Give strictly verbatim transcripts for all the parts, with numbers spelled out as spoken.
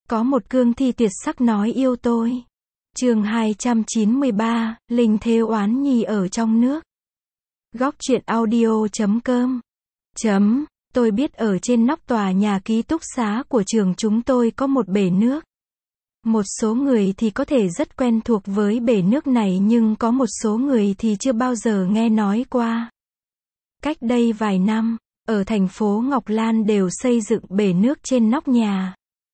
Có một cương thi tuyệt sắc nói yêu tôi. Chương hai trăm chín mươi ba, Linh Thê Oán Nhi ở trong nước. Góc truyện audio chấm com. Chấm, tôi biết ở trên nóc tòa nhà ký túc xá của trường chúng tôi có một bể nước. Một số người thì có thể rất quen thuộc với bể nước này nhưng có một số người thì chưa bao giờ nghe nói qua. Cách đây vài năm, ở thành phố Ngọc Lan đều xây dựng bể nước trên nóc nhà.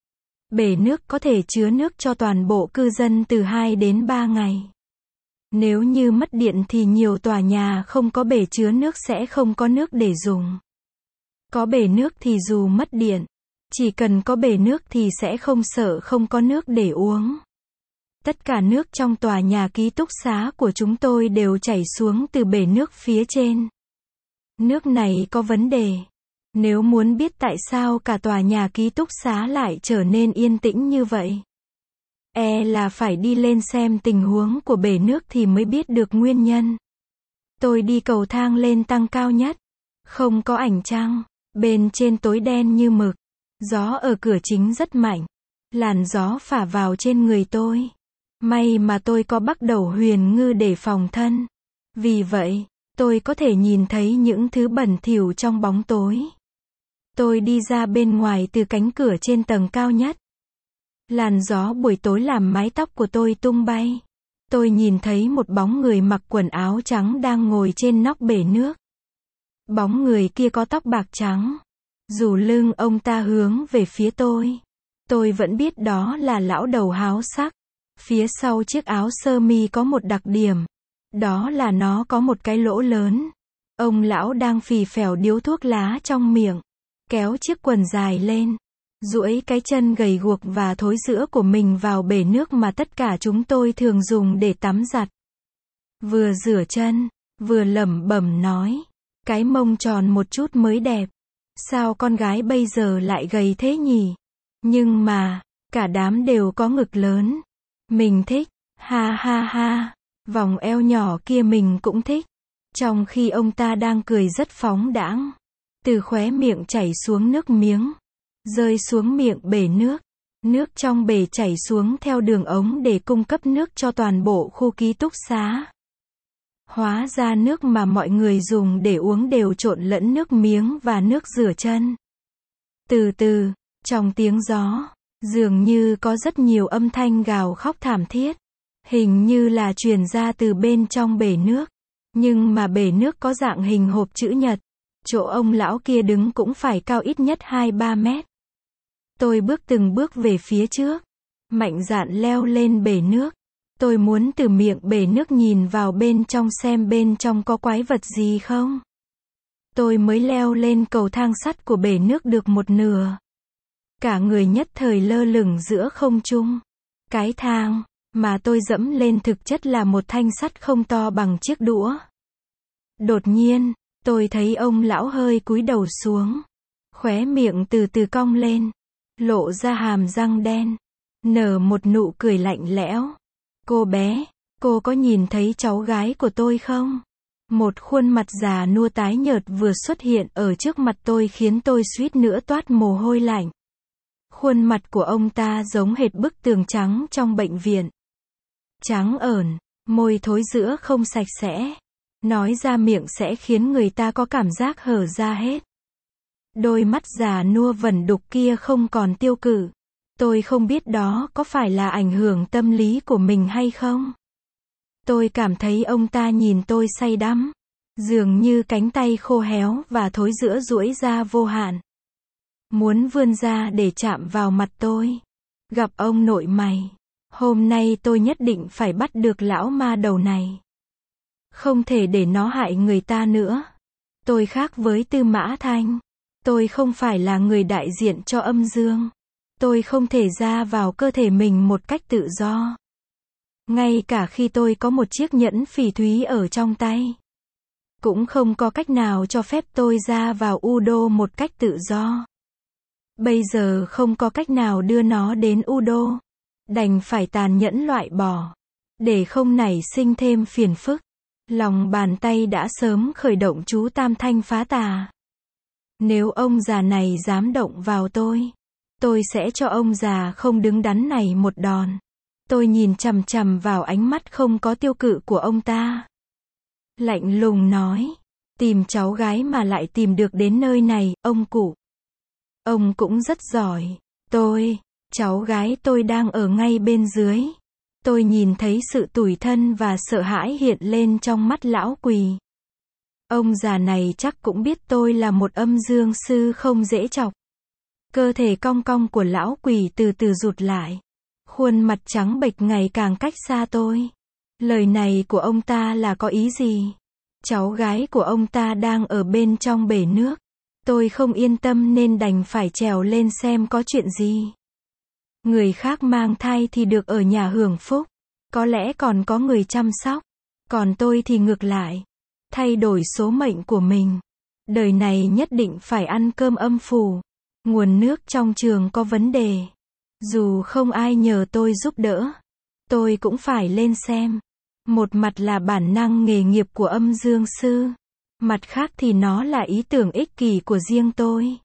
Bể nước có thể chứa nước cho toàn bộ cư dân từ hai đến ba ngày. Nếu như mất điện thì nhiều tòa nhà không có bể chứa nước sẽ không có nước để dùng. Có bể nước thì dù mất điện, chỉ cần có bể nước thì sẽ không sợ không có nước để uống. Tất cả nước trong tòa nhà ký túc xá của chúng tôi đều chảy xuống từ bể nước phía trên. Nước này có vấn đề. Nếu muốn biết tại sao cả tòa nhà ký túc xá lại trở nên yên tĩnh như vậy, e là phải đi lên xem tình huống của bể nước thì mới biết được nguyên nhân. Tôi đi cầu thang lên tầng cao nhất. Không có ánh trăng. Bên trên tối đen như mực. Gió ở cửa chính rất mạnh. Làn gió phả vào trên người tôi. May mà tôi có bắt đầu huyền ngư để phòng thân. Vì vậy, tôi có thể nhìn thấy những thứ bẩn thỉu trong bóng tối. Tôi đi ra bên ngoài từ cánh cửa trên tầng cao nhất. Làn gió buổi tối làm mái tóc của tôi tung bay. Tôi nhìn thấy một bóng người mặc quần áo trắng đang ngồi trên nóc bể nước. Bóng người kia có tóc bạc trắng. Dù lưng ông ta hướng về phía tôi, tôi vẫn biết đó là lão đầu háo sắc. Phía sau chiếc áo sơ mi có một đặc điểm. Đó là nó có một cái lỗ lớn. Ông lão đang phì phèo điếu thuốc lá trong miệng. Kéo chiếc quần dài lên. Duỗi cái chân gầy guộc và thối rữa của mình vào bể nước mà tất cả chúng tôi thường dùng để tắm giặt. Vừa rửa chân, vừa lẩm bẩm nói. Cái mông tròn một chút mới đẹp. Sao con gái bây giờ lại gầy thế nhỉ? Nhưng mà, cả đám đều có ngực lớn. Mình thích. Ha ha ha. Vòng eo nhỏ kia mình cũng thích. Trong khi ông ta đang cười rất phóng đãng. Từ khóe miệng chảy xuống nước miếng. Rơi xuống miệng bể nước. Nước trong bể chảy xuống theo đường ống để cung cấp nước cho toàn bộ khu ký túc xá. Hóa ra nước mà mọi người dùng để uống đều trộn lẫn nước miếng và nước rửa chân. Từ từ, trong tiếng gió, dường như có rất nhiều âm thanh gào khóc thảm thiết. Hình như là truyền ra từ bên trong bể nước. Nhưng mà bể nước có dạng hình hộp chữ nhật. Chỗ ông lão kia đứng cũng phải cao ít nhất hai ba mét. Tôi bước từng bước về phía trước. Mạnh dạn leo lên bể nước. Tôi muốn từ miệng bể nước nhìn vào bên trong xem bên trong có quái vật gì không. Tôi mới leo lên cầu thang sắt của bể nước được một nửa. Cả người nhất thời lơ lửng giữa không trung. Cái thang mà tôi dẫm lên thực chất là một thanh sắt không to bằng chiếc đũa. Đột nhiên, tôi thấy ông lão hơi cúi đầu xuống. Khóe miệng từ từ cong lên. Lộ ra hàm răng đen. Nở một nụ cười lạnh lẽo. Cô bé, cô có nhìn thấy cháu gái của tôi không? Một khuôn mặt già nua tái nhợt vừa xuất hiện ở trước mặt tôi khiến tôi suýt nữa toát mồ hôi lạnh. Khuôn mặt của ông ta giống hệt bức tường trắng trong bệnh viện. Trắng ởn, môi thối rữa không sạch sẽ. Nói ra miệng sẽ khiến người ta có cảm giác hở ra hết. Đôi mắt già nua vẩn đục kia không còn tiêu cự. Tôi không biết đó có phải là ảnh hưởng tâm lý của mình hay không. Tôi cảm thấy ông ta nhìn tôi say đắm. Dường như cánh tay khô héo và thối rữa duỗi ra vô hạn. Muốn vươn ra để chạm vào mặt tôi. Gặp ông nội mày. Hôm nay tôi nhất định phải bắt được lão ma đầu này. Không thể để nó hại người ta nữa. Tôi khác với Tư Mã Thanh. Tôi không phải là người đại diện cho âm dương. Tôi không thể ra vào cơ thể mình một cách tự do. Ngay cả khi tôi có một chiếc nhẫn phỉ thúy ở trong tay, cũng không có cách nào cho phép tôi ra vào Udo một cách tự do. Bây giờ không có cách nào đưa nó đến Udo. Đành phải tàn nhẫn loại bỏ. Để không nảy sinh thêm phiền phức. Lòng bàn tay đã sớm khởi động chú tam thanh phá tà. Nếu ông già này dám động vào tôi, tôi sẽ cho ông già không đứng đắn này một đòn. Tôi nhìn chằm chằm vào ánh mắt không có tiêu cự của ông ta. Lạnh lùng nói, tìm cháu gái mà lại tìm được đến nơi này, ông cụ. Ông cũng rất giỏi. Tôi, cháu gái tôi đang ở ngay bên dưới. Tôi nhìn thấy sự tủi thân và sợ hãi hiện lên trong mắt lão Quỳ. Ông già này chắc cũng biết tôi là một âm dương sư không dễ chọc. Cơ thể cong cong của lão Quỳ từ từ rụt lại. Khuôn mặt trắng bệch ngày càng cách xa tôi. Lời này của ông ta là có ý gì? Cháu gái của ông ta đang ở bên trong bể nước. Tôi không yên tâm nên đành phải trèo lên xem có chuyện gì. Người khác mang thai thì được ở nhà hưởng phúc. Có lẽ còn có người chăm sóc. Còn tôi thì ngược lại. Thay đổi số mệnh của mình. Đời này nhất định phải ăn cơm âm phủ. Nguồn nước trong trường có vấn đề. Dù không ai nhờ tôi giúp đỡ, tôi cũng phải lên xem. Một mặt là bản năng nghề nghiệp của âm dương sư. Mặt khác thì nó là ý tưởng ích kỷ của riêng tôi.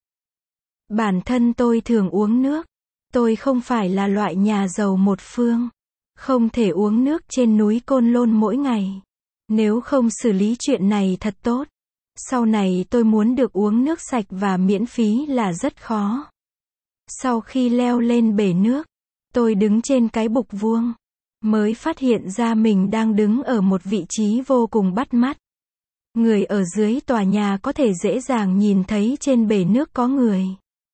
Bản thân tôi thường uống nước. Tôi không phải là loại nhà giàu một phương. Không thể uống nước trên núi Côn Lôn mỗi ngày. Nếu không xử lý chuyện này thật tốt, sau này tôi muốn được uống nước sạch và miễn phí là rất khó. Sau khi leo lên bể nước, tôi đứng trên cái bục vuông, mới phát hiện ra mình đang đứng ở một vị trí vô cùng bắt mắt. Người ở dưới tòa nhà có thể dễ dàng nhìn thấy trên bể nước có người.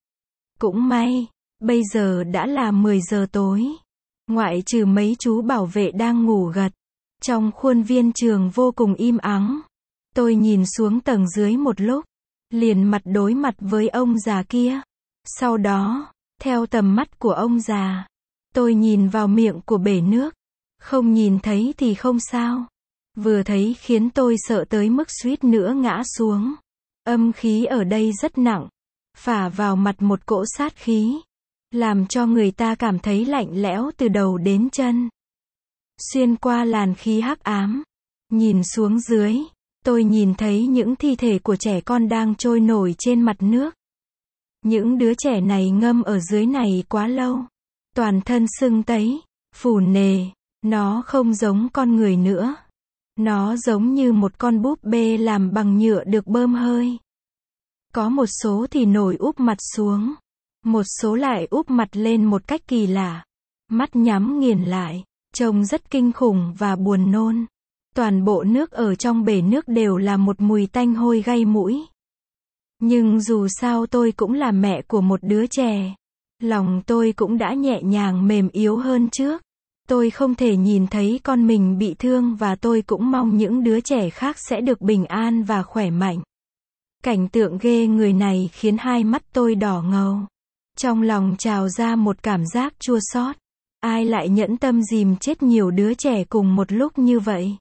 Cũng may, bây giờ đã là mười giờ tối. Ngoại trừ mấy chú bảo vệ đang ngủ gật. Trong khuôn viên trường vô cùng im ắng. Tôi nhìn xuống tầng dưới một lúc, liền mặt đối mặt với ông già kia. Sau đó, theo tầm mắt của ông già, tôi nhìn vào miệng của bể nước. Không nhìn thấy thì không sao. Vừa thấy khiến tôi sợ tới mức suýt nữa ngã xuống. Âm khí ở đây rất nặng, phả vào mặt một cỗ sát khí, làm cho người ta cảm thấy lạnh lẽo từ đầu đến chân. Xuyên qua làn khí hắc ám, nhìn xuống dưới, tôi nhìn thấy những thi thể của trẻ con đang trôi nổi trên mặt nước. Những đứa trẻ này ngâm ở dưới này quá lâu, toàn thân sưng tấy, phù nề, nó không giống con người nữa. Nó giống như một con búp bê làm bằng nhựa được bơm hơi. Có một số thì nổi úp mặt xuống, một số lại úp mặt lên một cách kỳ lạ, mắt nhắm nghiền lại, trông rất kinh khủng và buồn nôn. Toàn bộ nước ở trong bể nước đều là một mùi tanh hôi gây mũi. Nhưng dù sao tôi cũng là mẹ của một đứa trẻ. Lòng tôi cũng đã nhẹ nhàng mềm yếu hơn trước. Tôi không thể nhìn thấy con mình bị thương và tôi cũng mong những đứa trẻ khác sẽ được bình an và khỏe mạnh. Cảnh tượng ghê người này khiến hai mắt tôi đỏ ngầu. Trong lòng trào ra một cảm giác chua xót. Ai lại nhẫn tâm dìm chết nhiều đứa trẻ cùng một lúc như vậy?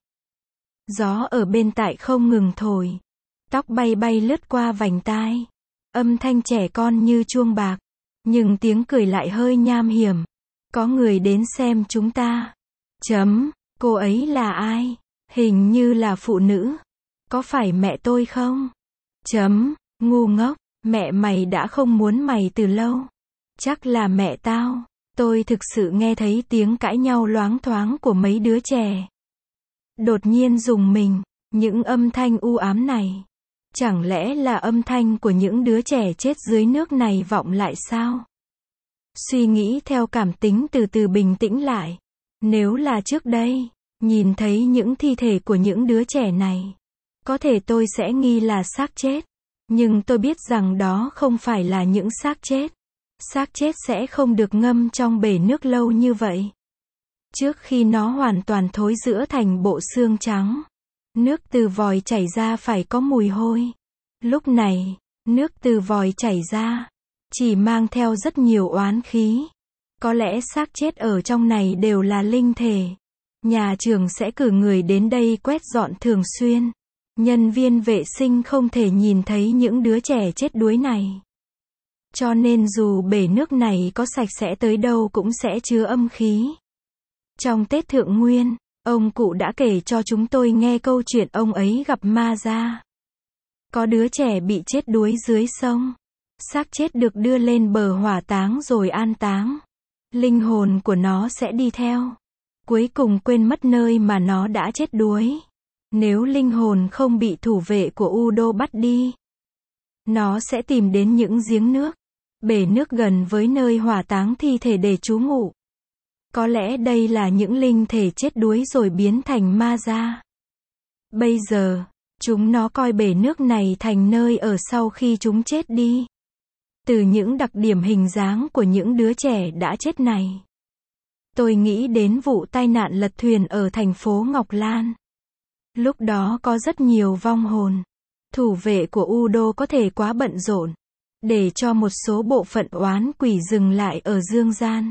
Gió ở bên tai không ngừng thổi. Tóc bay bay lướt qua vành tai. Âm thanh trẻ con như chuông bạc. Nhưng tiếng cười lại hơi nham hiểm. Có người đến xem chúng ta. Chấm, cô ấy là ai? Hình như là phụ nữ. Có phải mẹ tôi không? Chấm, ngu ngốc, mẹ mày đã không muốn mày từ lâu. Chắc là mẹ tao. Tôi thực sự nghe thấy tiếng cãi nhau loáng thoáng của mấy đứa trẻ. Đột nhiên rùng mình, những âm thanh u ám này. Chẳng lẽ là âm thanh của những đứa trẻ chết dưới nước này vọng lại sao? Suy nghĩ theo cảm tính từ từ bình tĩnh lại. Nếu là trước đây, nhìn thấy những thi thể của những đứa trẻ này, có thể tôi sẽ nghi là xác chết. Nhưng tôi biết rằng đó không phải là những xác chết. Xác chết sẽ không được ngâm trong bể nước lâu như vậy. Trước khi nó hoàn toàn thối rữa thành bộ xương trắng, nước từ vòi chảy ra phải có mùi hôi. Lúc này, nước từ vòi chảy ra chỉ mang theo rất nhiều oán khí. Có lẽ xác chết ở trong này đều là linh thể. Nhà trường sẽ cử người đến đây quét dọn thường xuyên. Nhân viên vệ sinh không thể nhìn thấy những đứa trẻ chết đuối này. Cho nên dù bể nước này có sạch sẽ tới đâu cũng sẽ chứa âm khí. Trong Tết Thượng Nguyên, ông cụ đã kể cho chúng tôi nghe câu chuyện ông ấy gặp ma ra. Có đứa trẻ bị chết đuối dưới sông. Xác chết được đưa lên bờ hỏa táng rồi an táng. Linh hồn của nó sẽ đi theo. Cuối cùng quên mất nơi mà nó đã chết đuối. Nếu linh hồn không bị thủ vệ của Udo bắt đi, nó sẽ tìm đến những giếng nước, bể nước gần với nơi hỏa táng thi thể để trú ngụ. Có lẽ đây là những linh thể chết đuối rồi biến thành ma da. Bây giờ, chúng nó coi bể nước này thành nơi ở sau khi chúng chết đi. Từ những đặc điểm hình dáng của những đứa trẻ đã chết này, tôi nghĩ đến vụ tai nạn lật thuyền ở thành phố Ngọc Lan. Lúc đó có rất nhiều vong hồn. Thủ vệ của Udo có thể quá bận rộn, để cho một số bộ phận oán quỷ dừng lại ở dương gian.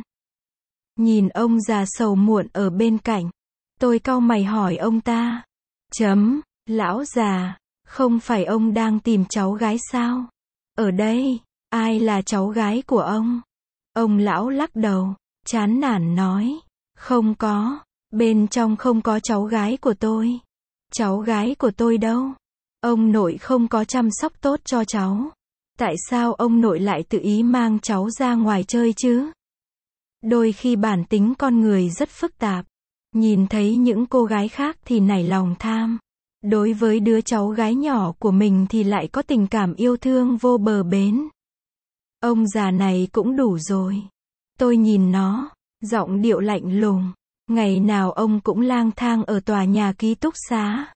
Nhìn ông già sầu muộn ở bên cạnh, tôi cau mày hỏi ông ta. Chấm, lão già, không phải ông đang tìm cháu gái sao? Ở đây, ai là cháu gái của ông? Ông lão lắc đầu, chán nản nói. Không có, bên trong không có cháu gái của tôi. Cháu gái của tôi đâu? Ông nội không có chăm sóc tốt cho cháu. Tại sao ông nội lại tự ý mang cháu ra ngoài chơi chứ? Đôi khi bản tính con người rất phức tạp. Nhìn thấy những cô gái khác thì nảy lòng tham. Đối với đứa cháu gái nhỏ của mình thì lại có tình cảm yêu thương vô bờ bến. Ông già này cũng đủ rồi. Tôi nhìn nó, giọng điệu lạnh lùng. Ngày nào ông cũng lang thang ở tòa nhà ký túc xá.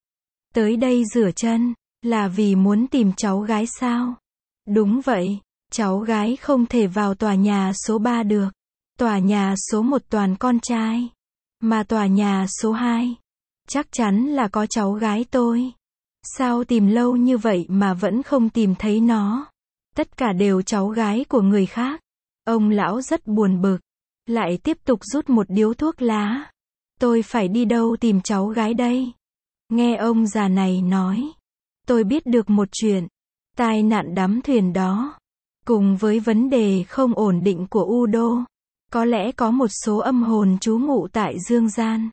Tới đây rửa chân, là vì muốn tìm cháu gái sao? Đúng vậy, cháu gái không thể vào tòa nhà số ba được. Tòa nhà số một toàn con trai. Mà tòa nhà số hai, chắc chắn là có cháu gái tôi. Sao tìm lâu như vậy mà vẫn không tìm thấy nó? Tất cả đều cháu gái của người khác. Ông lão rất buồn bực. Lại tiếp tục rút một điếu thuốc lá. Tôi phải đi đâu tìm cháu gái đây? Nghe ông già này nói, tôi biết được một chuyện. Tai nạn đắm thuyền đó, cùng với vấn đề không ổn định của Udo, có lẽ có một số âm hồn trú ngụ tại dương gian.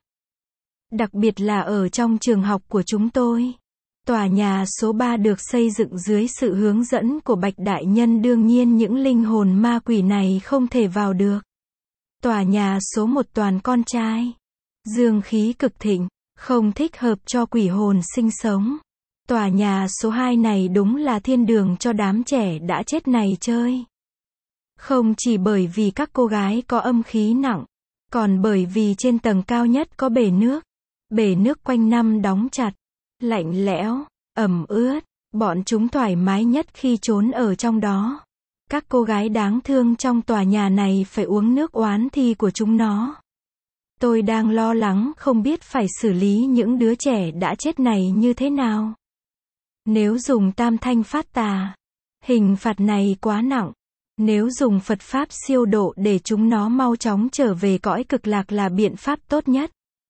Đặc biệt là ở trong trường học của chúng tôi. Tòa nhà số ba được xây dựng dưới sự hướng dẫn của Bạch Đại Nhân, đương nhiên những linh hồn ma quỷ này không thể vào được. Tòa nhà số một toàn con trai. Dương khí cực thịnh, không thích hợp cho quỷ hồn sinh sống. Tòa nhà số hai này đúng là thiên đường cho đám trẻ đã chết này chơi. Không chỉ bởi vì các cô gái có âm khí nặng, còn bởi vì trên tầng cao nhất có bể nước. Bể nước quanh năm đóng chặt, lạnh lẽo, ẩm ướt, bọn chúng thoải mái nhất khi trốn ở trong đó. Các cô gái đáng thương trong tòa nhà này phải uống nước oán thi của chúng nó. Tôi đang lo lắng không biết phải xử lý những đứa trẻ đã chết này như thế nào. Nếu dùng tam thanh phát tà, hình phạt này quá nặng. Nếu dùng Phật Pháp siêu độ để chúng nó mau chóng trở về cõi cực lạc là biện pháp tốt nhất.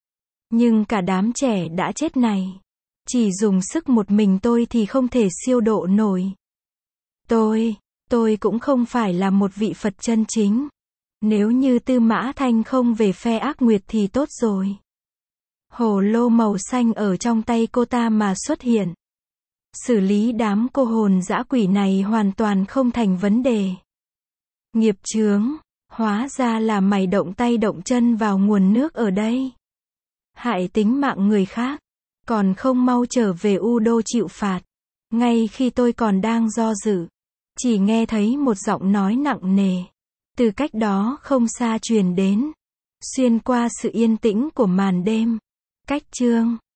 Nhưng cả đám trẻ đã chết này, chỉ dùng sức một mình tôi thì không thể siêu độ nổi. Tôi, tôi cũng không phải là một vị Phật chân chính. Nếu như Tư Mã Thanh không về phe ác nguyệt thì tốt rồi. Hồ lô màu xanh ở trong tay cô ta mà xuất hiện. Xử lý đám cô hồn dã quỷ này hoàn toàn không thành vấn đề. Nghiệp chướng, hóa ra là mày động tay động chân vào nguồn nước ở đây. Hại tính mạng người khác, còn không mau trở về Udo chịu phạt. Ngay khi tôi còn đang do dự, chỉ nghe thấy một giọng nói nặng nề, từ cách đó không xa truyền đến, xuyên qua sự yên tĩnh của màn đêm. Cách chương